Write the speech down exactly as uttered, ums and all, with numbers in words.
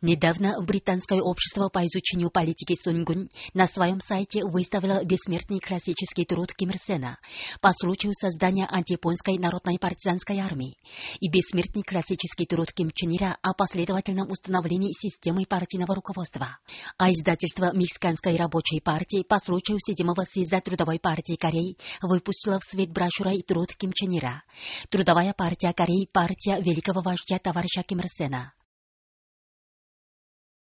Недавно Британское общество по изучению политики Сунгун на своем сайте выставило бессмертный классический труд Ким Ир Сена по случаю создания антияпонской народной партизанской армии и бессмертный классический труд Ким Чен Ира о последовательном установлении системы партийного руководства. А издательство Мексиканской рабочей партии по случаю седьмого съезда Трудовой партии Кореи выпустило в свет брошюрой «Труд Ким Чен Ира. Трудовая партия Кореи – партия великого вождя товарища Ким Ир Сена».